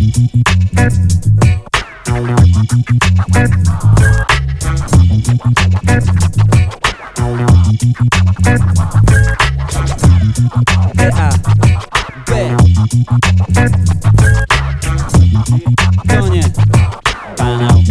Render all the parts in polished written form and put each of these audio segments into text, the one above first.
To nie banał.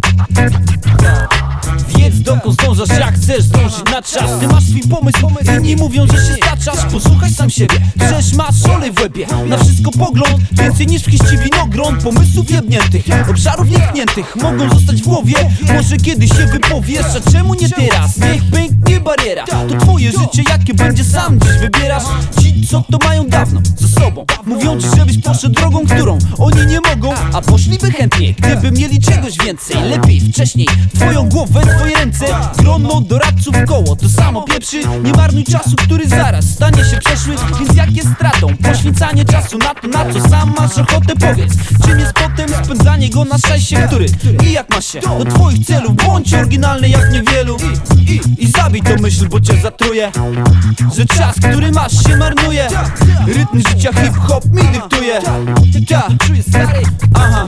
Wiedz dokąd zdążasz, jak chcesz zdążyć na czas. Ty masz swój pomysł, inni mówią, że się staczasz. Posłuchaj sam siebie, przecież masz olej w łebie. Na wszystko pogląd, więcej niż w kiści winogron. Pomysłów jebniętych, obszarów nietkniętych mogą zostać w głowie. Może kiedyś się wypowiesz, a czemu nie teraz? Niech pęknie bariera, to twoje życie, jakie będzie sam dziś wybierasz. Ci, co to mają dawno za sobą, mówią ci, żebyś poszedł drogą, którą oni nie mogą. A poszliby chętnie, gdyby mieli czegoś więcej. Lepiej wcześniej, twoją głowę, twoje ręce. Grono doradców koło, to samo pieprzy. Nie marnuj czasu, który zaraz stanie się przeszły. Więc jak jest stratą poświęcanie czasu na co sam masz ochotę, powiedz. Czym jest potem spędzanie go na szajsie, który nijak ma się do twoich celów. Bądź oryginalny jak niewielu i zabij tą myśl, bo cię zatruje, że czas, który masz, się marnuje. Rytm życia hip-hop mi dyktuje. Ja czuję stary, aha.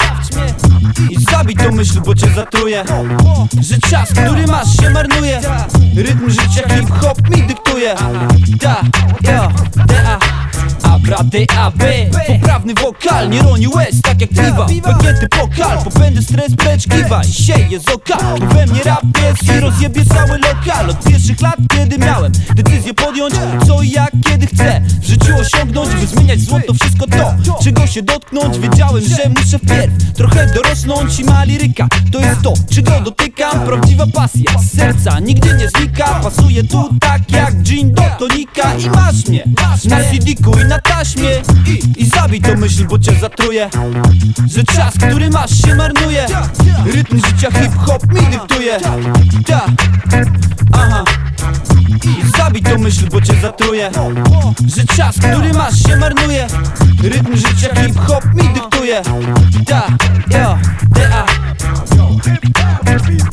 I zabij tą myśl, bo cię zatruje, że czas, który masz, się marnuje. Rytm życia hip-hop mi dyktuje. Da, yo, da, abra, D-A-B. Poprawny wokal, nie roni łez, tak jak piwa. Wygięty pokal, popędy stres, precz kiwa i sieje z oka, bo we mnie rap jest i rozjebie cały lokal. Od pierwszych lat, kiedy miałem decyzję podjąć, co i jak, kiedy chcę w życiu osiągnąć, by zmieniać złoto wszystko to, czego się dotknąć. Wiedziałem, że muszę wpierw trochę dorosnąć i ma liryka, to jest to, czego dotykam. Prawdziwa pasja z serca nigdy nie znika. Pasuje tu tak jak gin do tonika. I masz mnie na CD-ku i na taśmie. I zabij tą myśl, bo cię zatruje, że czas, który masz, się marnuje. Rytm życia hip-hop mi dyktuje. Ta, aha. I zabij tą myśl, bo cię zatruje, że czas, który masz, się marnuje. Rytm życia hip-hop mi dyktuje. Da, yo, da.